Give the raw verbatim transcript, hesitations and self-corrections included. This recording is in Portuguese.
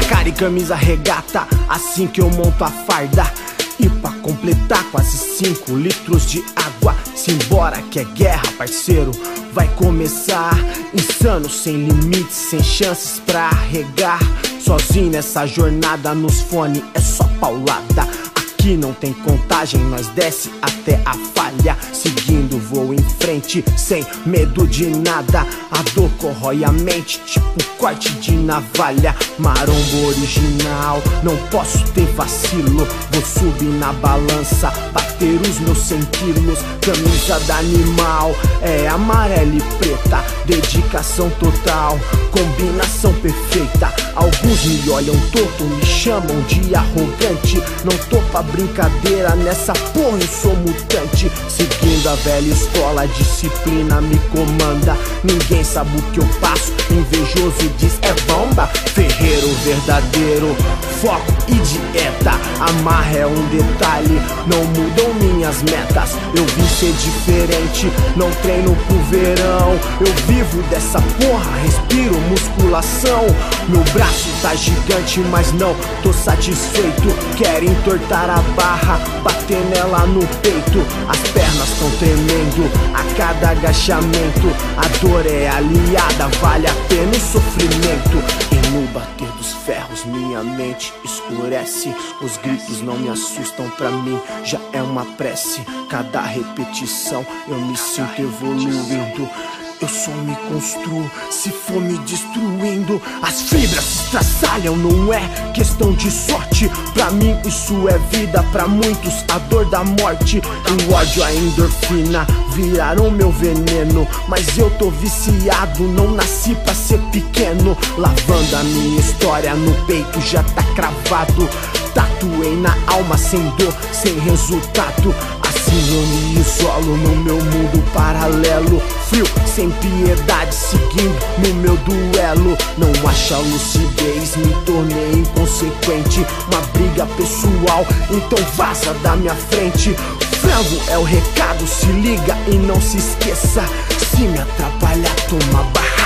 cara e camisa regata, assim que eu monto a farda. E pra completar quase cinco litros de água. Simbora que é guerra, parceiro, vai começar. Insano, sem limites, sem chances pra regar. Sozinho nessa jornada, nos fones é só paulada. Aqui não tem contagem, nós desce até a falha. Seguindo, vou em frente, sem medo de nada. A dor corrói a mente, tipo corte de navalha. Marombo original, não posso ter vacilo. Vou subir na balança, bater os meus cem quilos. Camisa da animal, é amarela e preta. Dedicação total, combinação perfeita. Alguns me olham torto, me chamam de arrogante. Não tô pra brincadeira, nessa porra eu sou mutante. Seguindo a velha escola, a disciplina me comanda. Ninguém sabe o que eu passo, invejoso diz é bomba. Ferreiro verdadeiro, foco e dieta. Amarra é um detalhe, não mudam minhas metas. Eu vim ser diferente, não treino pro verão. Eu vivo dessa porra, respiro musculação. Meu braço tá gigante, mas não tô satisfeito. Quero entortar a barra, bater nela no peito. As pernas tão tremendo a cada agachamento. A dor é aliada, vale a pena o sofrimento. E no bater dos ferros minha mente escurece. Os gritos não me assustam, pra mim já é uma prece. Cada repetição eu me sinto evoluindo. Eu só me construo se for me destruindo. As fibras se estraçalham, não é questão de sorte. Pra mim isso é vida, pra muitos a dor da morte. O ódio, a endorfina viraram meu veneno. Mas eu tô viciado, não nasci pra ser pequeno. Lavando a minha história no peito já tá cravado. Tatuei na alma sem dor, sem resultado. Assim eu me isolo no meu mundo paralelo. Frio, sem piedade, seguindo no meu duelo. Não acha lucidez, me tornei inconsequente. Uma briga pessoal, então vaza da minha frente. Frango é o recado, se liga e não se esqueça. Se me atrapalhar, toma barra.